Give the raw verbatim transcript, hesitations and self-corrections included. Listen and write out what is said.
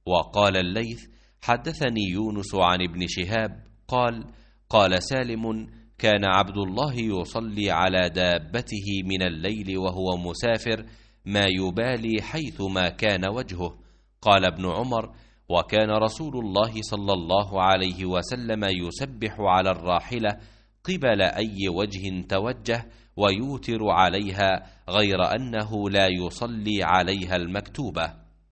وقال الليث: حدثني يونس عن ابن شهاب قال: قال سالم: كان عبد الله يصلي على دابته من الليل وهو مسافر ما يبالي حيثما كان وجهه. قال ابن عمر: وكان رسول الله صلى الله عليه وسلم يسبح على الراحلة قبل أي وجه توجه ويوتر عليها، غير أنه لا يصلي عليها المكتوبة.